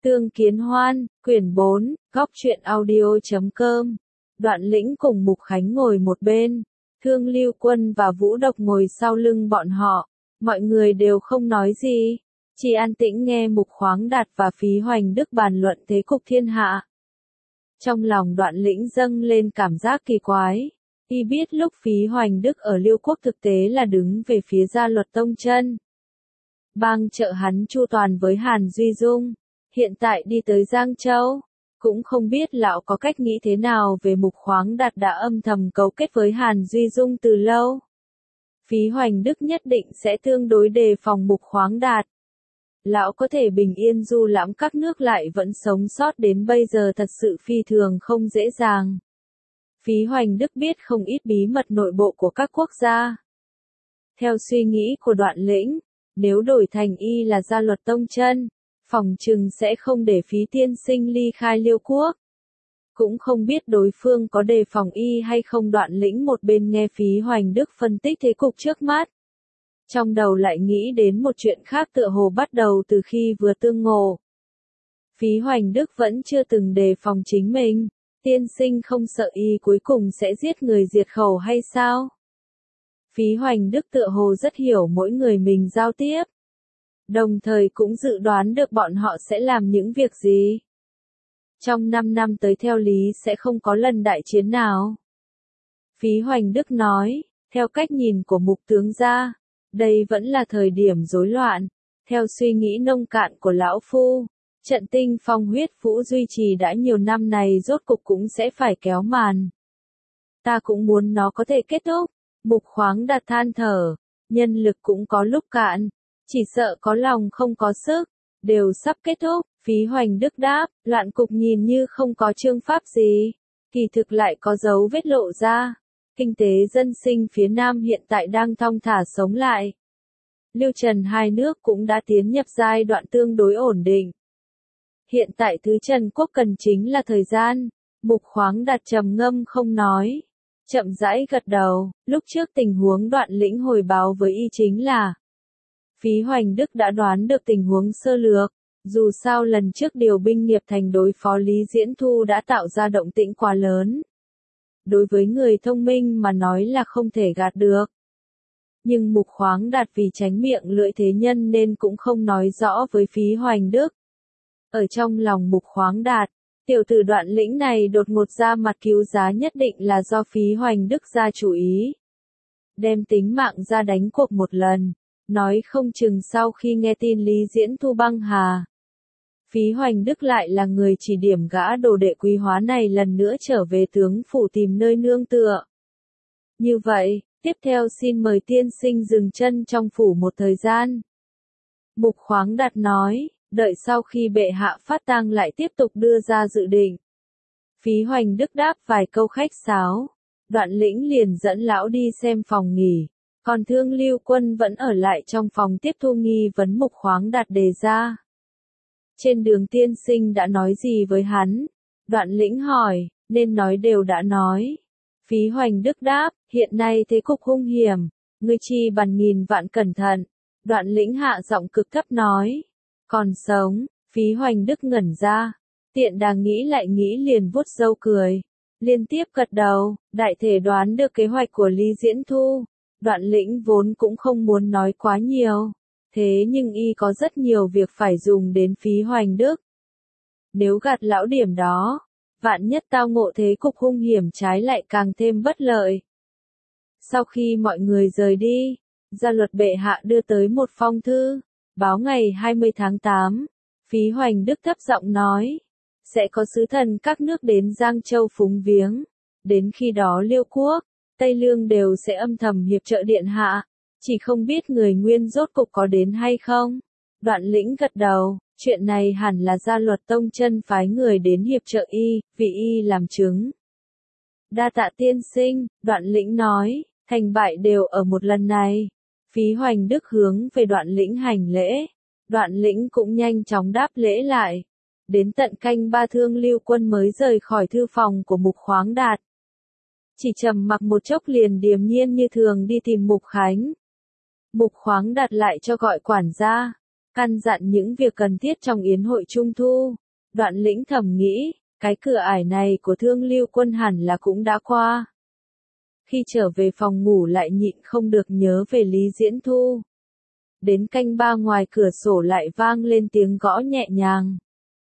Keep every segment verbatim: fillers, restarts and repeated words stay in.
Tương Kiến Hoan, quyển bốn, góc truyện audio chấm com. Đoạn Lĩnh cùng Mục Khánh ngồi một bên, Thương Lưu Quân và Vũ Độc ngồi sau lưng bọn họ. Mọi người đều không nói gì, chỉ an tĩnh nghe Mục Khoáng Đạt và Phí Hoành Đức bàn luận thế cục thiên hạ. Trong lòng Đoạn Lĩnh dâng lên cảm giác kỳ quái. Y biết lúc Phí Hoành Đức ở Liêu Quốc thực tế là đứng về phía Gia Luật Tông Chân. Bang trợ hắn chu toàn với Hàn Duy Dung. Hiện tại đi tới Giang Châu, cũng không biết lão có cách nghĩ thế nào về Mục Khoáng Đạt đã âm thầm cấu kết với Hàn Duy Dung từ lâu. Phí Hoành Đức nhất định sẽ tương đối đề phòng Mục Khoáng Đạt. Lão có thể bình yên du lãm các nước lại vẫn sống sót đến bây giờ thật sự phi thường không dễ dàng. Phí Hoành Đức biết không ít bí mật nội bộ của các quốc gia. Theo suy nghĩ của Đoạn Lĩnh, nếu đổi thành y là Gia Luật Tông Chân, phòng chừng sẽ không để Phí tiên sinh ly khai Liêu Quốc. Cũng không biết đối phương có đề phòng y hay không. Đoạn Lĩnh một bên nghe Phí Hoành Đức phân tích thế cục trước mắt. Trong đầu lại nghĩ đến một chuyện khác tựa hồ bắt đầu từ khi vừa tương ngộ. Phí Hoành Đức vẫn chưa từng đề phòng chính mình, tiên sinh không sợ y cuối cùng sẽ giết người diệt khẩu hay sao? Phí Hoành Đức tựa hồ rất hiểu mỗi người mình giao tiếp. Đồng thời cũng dự đoán được bọn họ sẽ làm những việc gì. Trong năm năm tới theo lý sẽ không có lần đại chiến nào. Phí Hoành Đức nói, theo cách nhìn của Mục tướng gia, đây vẫn là thời điểm rối loạn. Theo suy nghĩ nông cạn của lão phu, trận tinh phong huyết vũ duy trì đã nhiều năm này rốt cục cũng sẽ phải kéo màn. Ta cũng muốn nó có thể kết thúc. Mục Khoáng Đạt than thở, nhân lực cũng có lúc cạn, chỉ sợ có lòng không có sức, đều sắp kết thúc. Phí Hoành Đức đáp, loạn cục nhìn như không có chương pháp gì, kỳ thực lại có dấu vết lộ ra. Kinh tế dân sinh phía Nam hiện tại đang thong thả sống lại. Liêu Trần hai nước cũng đã tiến nhập giai đoạn tương đối ổn định. Hiện tại thứ Trần quốc cần chính là thời gian. Mục Khoáng Đạt trầm ngâm không nói, chậm rãi gật đầu. Lúc trước tình huống Đoạn Lĩnh hồi báo với y chính là Phí Hoành Đức đã đoán được tình huống sơ lược. Dù sao lần trước điều binh Nghiệp Thành đối phó Lý Diễn Thu đã tạo ra động tĩnh quá lớn. Đối với người thông minh mà nói là không thể gạt được. Nhưng Mục Khoáng Đạt vì tránh miệng lưỡi thế nhân nên cũng không nói rõ với Phí Hoành Đức. Ở trong lòng Mục Khoáng Đạt, tiểu tử Đoạn Lĩnh này đột ngột ra mặt cứu giá nhất định là do Phí Hoành Đức ra chủ ý. Đem tính mạng ra đánh cuộc một lần, nói không chừng sau khi nghe tin Lý Diễn Thu băng hà. Phí Hoành Đức lại là người chỉ điểm gã đồ đệ quý hóa này lần nữa trở về tướng phủ tìm nơi nương tựa. Như vậy, tiếp theo xin mời tiên sinh dừng chân trong phủ một thời gian. Mục Khoáng Đạt nói, đợi sau khi bệ hạ phát tang lại tiếp tục đưa ra dự định. Phí Hoành Đức đáp vài câu khách sáo. Đoạn Lĩnh liền dẫn lão đi xem phòng nghỉ. Còn Thương Lưu Quân vẫn ở lại trong phòng tiếp thu nghi vấn Mục Khoáng Đạt đề ra. Trên đường tiên sinh đã nói gì với hắn? Đoạn Lĩnh hỏi, nên nói đều đã nói. Phí Hoành Đức đáp, hiện nay thế cục hung hiểm, ngươi chi bằng nghìn vạn cẩn thận. Đoạn Lĩnh hạ giọng cực thấp nói, còn sống. Phí Hoành Đức ngẩn ra, tiện đà nghĩ lại nghĩ liền vuốt râu cười, liên tiếp gật đầu, đại thể đoán được kế hoạch của Lý Diễn Thu. Đoạn Lĩnh vốn cũng không muốn nói quá nhiều. Thế nhưng y có rất nhiều việc phải dùng đến Phí Hoành Đức. Nếu gạt lão điểm đó, vạn nhất tao ngộ thế cục hung hiểm trái lại càng thêm bất lợi. Sau khi mọi người rời đi, Gia Luật bệ hạ đưa tới một phong thư, báo ngày hai mươi tháng tám. Phí Hoành Đức thấp giọng nói, sẽ có sứ thần các nước đến Giang Châu phúng viếng. Đến khi đó Liêu Quốc, Tây Lương đều sẽ âm thầm hiệp trợ điện hạ. Chỉ không biết người Nguyên rốt cục có đến hay không? Đoạn Lĩnh gật đầu, chuyện này hẳn là Gia Luật Tông Chân phái người đến hiệp trợ y, vì y làm chứng. Đa tạ tiên sinh, Đoạn Lĩnh nói, thành bại đều ở một lần này. Phí Hoành Đức hướng về Đoạn Lĩnh hành lễ. Đoạn Lĩnh cũng nhanh chóng đáp lễ lại. Đến tận canh ba Thương Lưu Quân mới rời khỏi thư phòng của Mục Khoáng Đạt. Chỉ trầm mặc một chốc liền điềm nhiên như thường đi tìm Mục Khánh. Mục Khoáng Đạt lại cho gọi quản gia. căn dặn những việc cần thiết trong yến hội trung thu. Đoạn Lĩnh thầm nghĩ, cái cửa ải này của Thương Lưu Quân hẳn là cũng đã qua. Khi trở về phòng ngủ lại nhịn không được nhớ về Lý Diễn Thu. Đến canh ba ngoài cửa sổ lại vang lên tiếng gõ nhẹ nhàng.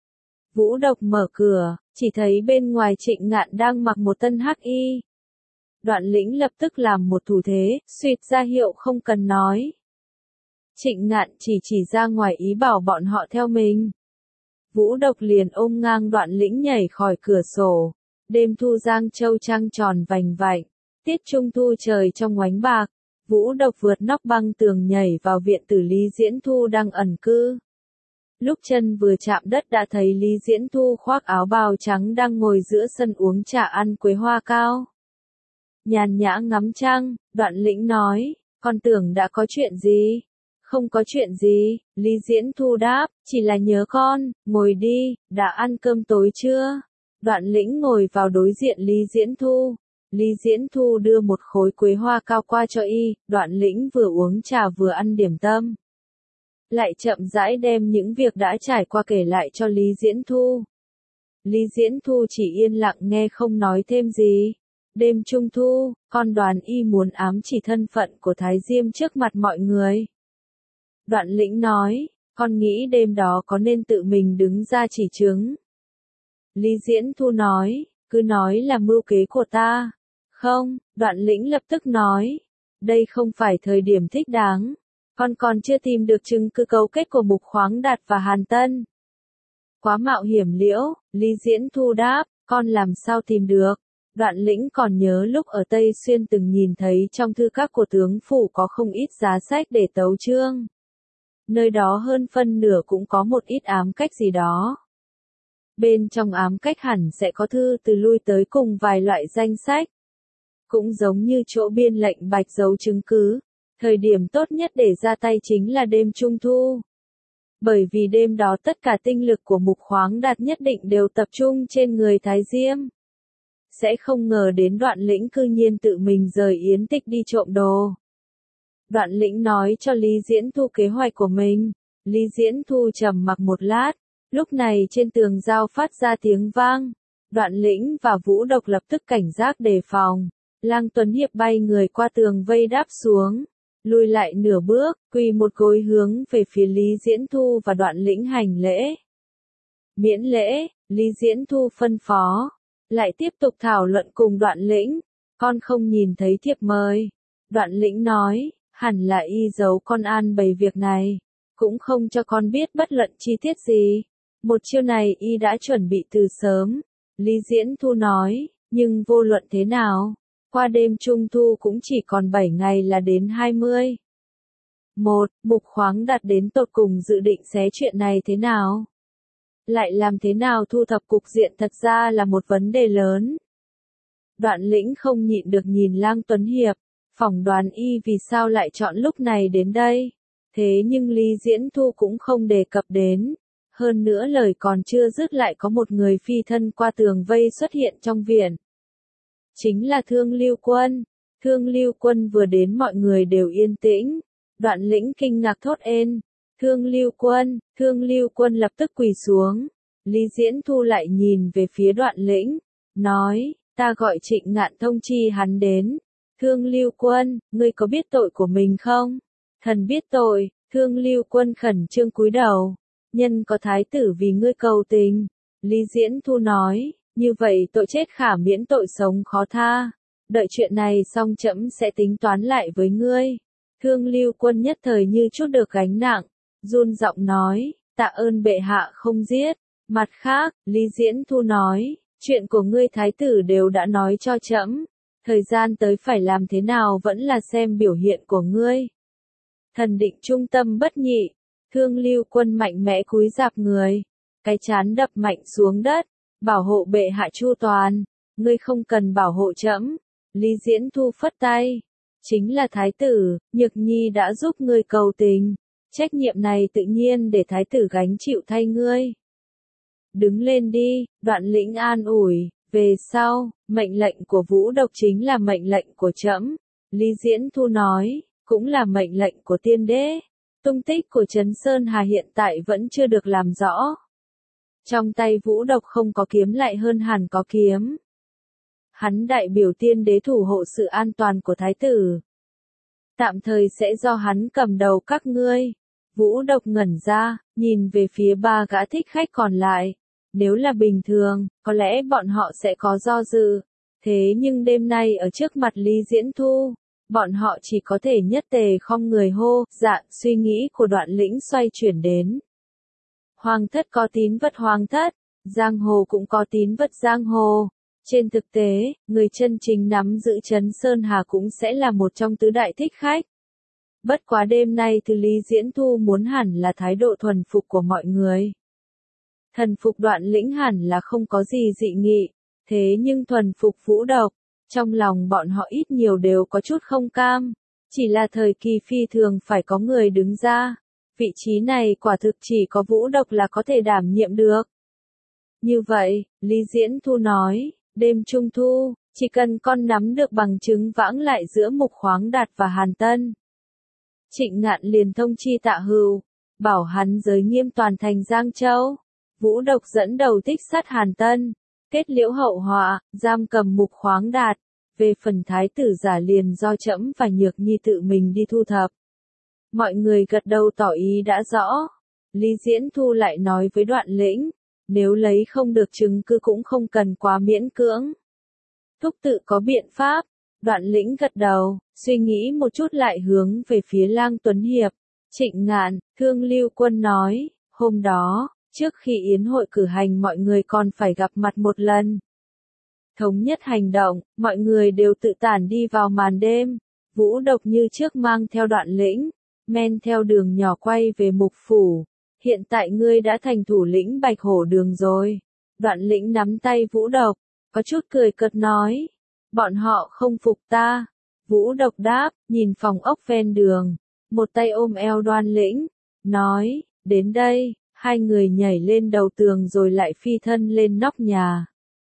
Vũ Độc mở cửa, chỉ thấy bên ngoài Trịnh Ngạn đang mặc một tân hắc y. Đoạn Lĩnh lập tức làm một thủ thế, suýt ra hiệu không cần nói. Trịnh Ngạn chỉ chỉ ra ngoài ý bảo bọn họ theo mình. Vũ Độc liền ôm ngang Đoạn Lĩnh nhảy khỏi cửa sổ. Đêm thu Giang Châu trăng tròn vành vạnh, tiết trung thu trời trong ngoánh bạc. Vũ Độc vượt nóc băng tường nhảy vào viện tử Lý Diễn Thu đang ẩn cư. Lúc chân vừa chạm đất đã thấy Lý Diễn Thu khoác áo bào trắng đang ngồi giữa sân uống trà ăn quế hoa cao. Nhàn nhã ngắm trăng, Đoạn Lĩnh nói, con tưởng đã có chuyện gì? Không có chuyện gì, Lý Diễn Thu đáp, chỉ là nhớ con, ngồi đi, đã ăn cơm tối chưa? Đoạn Lĩnh ngồi vào đối diện Lý Diễn Thu. Lý Diễn Thu đưa một khối quế hoa cao qua cho y, Đoạn Lĩnh vừa uống trà vừa ăn điểm tâm. Lại chậm rãi đem những việc đã trải qua kể lại cho Lý Diễn Thu. Lý Diễn Thu chỉ yên lặng nghe không nói thêm gì. Đêm trung thu, con Đoàn y muốn ám chỉ thân phận của Thái Diêm trước mặt mọi người. Đoạn Lĩnh nói, con nghĩ đêm đó có nên tự mình đứng ra chỉ chứng. Lý Diễn Thu nói, cứ nói là mưu kế của ta. Không, Đoạn Lĩnh lập tức nói, đây không phải thời điểm thích đáng. Con còn chưa tìm được chứng cứ cấu kết của Mục Khoáng Đạt và Hàn Tân. Quá mạo hiểm liễu, Lý Diễn Thu đáp, con làm sao tìm được. Đoạn Lĩnh còn nhớ lúc ở Tây Xuyên từng nhìn thấy trong thư các của tướng phủ có không ít giá sách để tấu chương. Nơi đó hơn phân nửa cũng có một ít ám cách gì đó. Bên trong ám cách hẳn sẽ có thư từ lui tới cùng vài loại danh sách. Cũng giống như chỗ biên lệnh bạch dấu chứng cứ. Thời điểm tốt nhất để ra tay chính là đêm trung thu. Bởi vì đêm đó tất cả tinh lực của Mục Khoáng Đạt nhất định đều tập trung trên người Thái Diêm. Sẽ không ngờ đến Đoạn Lĩnh cư nhiên tự mình rời yến tịch đi trộm đồ. Đoạn Lĩnh nói cho Lý Diễn Thu kế hoạch của mình. Lý Diễn Thu trầm mặc một lát. Lúc này trên tường giao phát ra tiếng vang. Đoạn Lĩnh và Vũ Độc lập tức cảnh giác đề phòng. Lang Tuấn Hiệp bay người qua tường vây đáp xuống. Lùi lại nửa bước, quỳ một gối hướng về phía Lý Diễn Thu và Đoạn Lĩnh hành lễ. Miễn lễ, Lý Diễn Thu phân phó. Lại tiếp tục thảo luận cùng Đoạn Lĩnh. Con không nhìn thấy thiệp mời. Đoạn Lĩnh nói, hẳn là y giấu con an bày việc này. Cũng không cho con biết bất luận chi tiết gì. Một chiêu này y đã chuẩn bị từ sớm. Lý Diễn Thu nói, nhưng vô luận thế nào? Qua đêm trung thu cũng chỉ còn bảy ngày là đến hai mươi. Một, Mục Khoáng Đạt đến tột cùng dự định xé chuyện này thế nào? Lại làm thế nào thu thập cục diện thật ra là một vấn đề lớn. Đoạn Lĩnh không nhịn được nhìn Lang Tuấn Hiệp, phỏng đoán y vì sao lại chọn lúc này đến đây. Thế nhưng Lý Diễn Thu cũng không đề cập đến. Hơn nữa lời còn chưa dứt lại có một người phi thân qua tường vây xuất hiện trong viện. Chính là Thương Lưu Quân. Thương Lưu Quân vừa đến mọi người đều yên tĩnh. Đoạn Lĩnh kinh ngạc thốt ên. Thương Lưu Quân, Thương Lưu Quân lập tức quỳ xuống. Lý Diễn Thu lại nhìn về phía Đoạn Lĩnh. Nói, ta gọi Trịnh Ngạn thông chi hắn đến. Thương Lưu Quân, ngươi có biết tội của mình không? Thần biết tội. Thương Lưu Quân khẩn trương cúi đầu. Nhân có thái tử vì ngươi cầu tình. Lý Diễn Thu nói. Như vậy tội chết khả miễn tội sống khó tha. Đợi chuyện này xong trẫm sẽ tính toán lại với ngươi. Thương Lưu Quân nhất thời như chút được gánh nặng. Run giọng nói, tạ ơn bệ hạ không giết. Mặt khác, Lý Diễn Thu nói, chuyện của ngươi thái tử đều đã nói cho trẫm. Thời gian tới phải làm thế nào vẫn là xem biểu hiện của ngươi. Thần định trung tâm bất nhị. Thương Lưu Quân mạnh mẽ cúi rạp người. Cái chán đập mạnh xuống đất. Bảo hộ bệ hạ chu toàn, ngươi không cần bảo hộ trẫm. Lý Diễn Thu phất tay. Chính là thái tử, Nhược Nhi đã giúp ngươi cầu tình. Trách nhiệm này tự nhiên để thái tử gánh chịu thay ngươi. Đứng lên đi, Đoạn Lĩnh an ủi, về sau, mệnh lệnh của Vũ Độc chính là mệnh lệnh của trẫm. Lý Diễn Thu nói, cũng là mệnh lệnh của tiên đế. Tung tích của Trấn Sơn Hà hiện tại vẫn chưa được làm rõ. Trong tay Vũ Độc không có kiếm lại hơn hẳn có kiếm. Hắn đại biểu tiên đế thủ hộ sự an toàn của thái tử. Tạm thời sẽ do hắn cầm đầu các ngươi. Vũ Độc ngẩn ra, nhìn về phía ba gã thích khách còn lại. Nếu là bình thường, có lẽ bọn họ sẽ có do dự. Thế nhưng đêm nay ở trước mặt Lý Diễn Thu, bọn họ chỉ có thể nhất tề không người hô, dạ, suy nghĩ của Đoạn Lĩnh xoay chuyển đến. Hoàng thất có tín vật hoàng thất, giang hồ cũng có tín vật giang hồ. Trên thực tế, người chân chính nắm giữ Trấn Sơn Hà cũng sẽ là một trong tứ đại thích khách. Bất quá đêm nay từ Lý Diễn Thu muốn hẳn là thái độ thuần phục của mọi người. Thần phục Đoạn Lĩnh hẳn là không có gì dị nghị, thế nhưng thuần phục Vũ Độc, trong lòng bọn họ ít nhiều đều có chút không cam. Chỉ là thời kỳ phi thường phải có người đứng ra. Vị trí này quả thực chỉ có Vũ Độc là có thể đảm nhiệm được. Như vậy, Lý Diễn Thu nói, đêm trung thu, chỉ cần con nắm được bằng chứng vãng lại giữa Mục Khoáng Đạt và Hàn Tân. Trịnh Ngạn liền thông chi Tạ Hưu, bảo hắn giới nghiêm toàn thành Giang Châu. Vũ Độc dẫn đầu thích sát Hàn Tân, kết liễu hậu họa, giam cầm Mục Khoáng Đạt. Về phần thái tử giả liền do trẫm và Nhược Nhi tự mình đi thu thập. Mọi người gật đầu tỏ ý đã rõ. Lý Diễn Thu lại nói với Đoạn Lĩnh, nếu lấy không được chứng cứ cũng không cần quá miễn cưỡng. Thúc tự có biện pháp. Đoạn Lĩnh gật đầu, suy nghĩ một chút lại hướng về phía Lang Tuấn Hiệp. Trịnh Ngạn, Thương Lưu Quân nói, hôm đó, trước khi yến hội cử hành mọi người còn phải gặp mặt một lần. Thống nhất hành động, mọi người đều tự tản đi vào màn đêm. Vũ Độc như trước mang theo Đoạn Lĩnh, men theo đường nhỏ quay về Mục Phủ. Hiện tại ngươi đã thành thủ lĩnh Bạch Hổ Đường rồi. Đoạn Lĩnh nắm tay Vũ Độc, có chút cười cợt nói. Bọn họ không phục ta. Vũ Độc đáp, nhìn phòng ốc ven đường. Một tay ôm eo Đoạn Lĩnh, nói, đến đây. Hai người nhảy lên đầu tường rồi lại phi thân lên nóc nhà.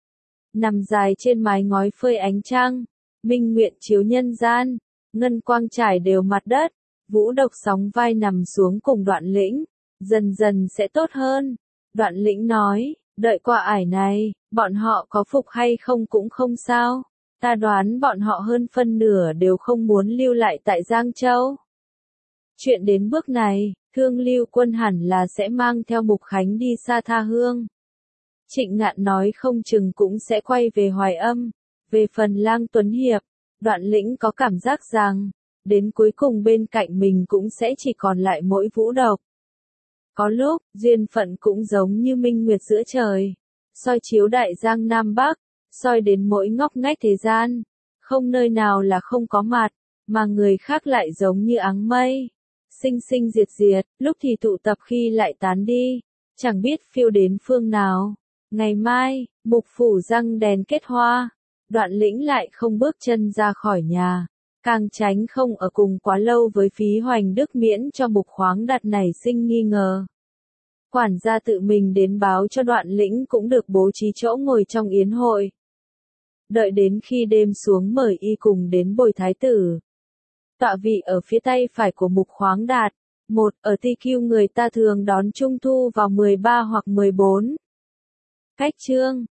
Nằm dài trên mái ngói phơi ánh trăng. Minh nguyện chiếu nhân gian. Ngân quang trải đều mặt đất. Vũ Độc sóng vai nằm xuống cùng Đoạn Lĩnh. Dần dần sẽ tốt hơn. Đoạn Lĩnh nói, đợi qua ải này, bọn họ có phục hay không cũng không sao. Ta đoán bọn họ hơn phân nửa đều không muốn lưu lại tại Giang Châu. Chuyện đến bước này, Thương Lưu Quân hẳn là sẽ mang theo Mục Khánh đi xa tha hương. Trịnh Ngạn nói không chừng cũng sẽ quay về Hoài Âm. Về phần Lang Tuấn Hiệp, Đoạn Lĩnh có cảm giác rằng, đến cuối cùng bên cạnh mình cũng sẽ chỉ còn lại mỗi Vũ Độc. Có lúc, duyên phận cũng giống như minh nguyệt giữa trời, soi chiếu đại giang Nam Bắc, soi đến mỗi ngóc ngách thế gian, không nơi nào là không có mặt, mà người khác lại giống như áng mây, sinh sinh diệt diệt, lúc thì tụ tập khi lại tán đi, chẳng biết phiêu đến phương nào. Ngày mai, Mục Phủ răng đèn kết hoa, Đoạn Lĩnh lại không bước chân ra khỏi nhà. Càng tránh không ở cùng quá lâu với Phí Hoành Đức miễn cho Mục Khoáng Đạt nảy sinh nghi ngờ. Quản gia tự mình đến báo cho Đoạn Lĩnh cũng được bố trí chỗ ngồi trong yến hội. Đợi đến khi đêm xuống mời y cùng đến bồi thái tử. Tọa vị ở phía tay phải của Mục Khoáng Đạt. Một, ở Ti Kiu người ta thường đón Trung Thu vào mười ba hoặc mười bốn. Cách chương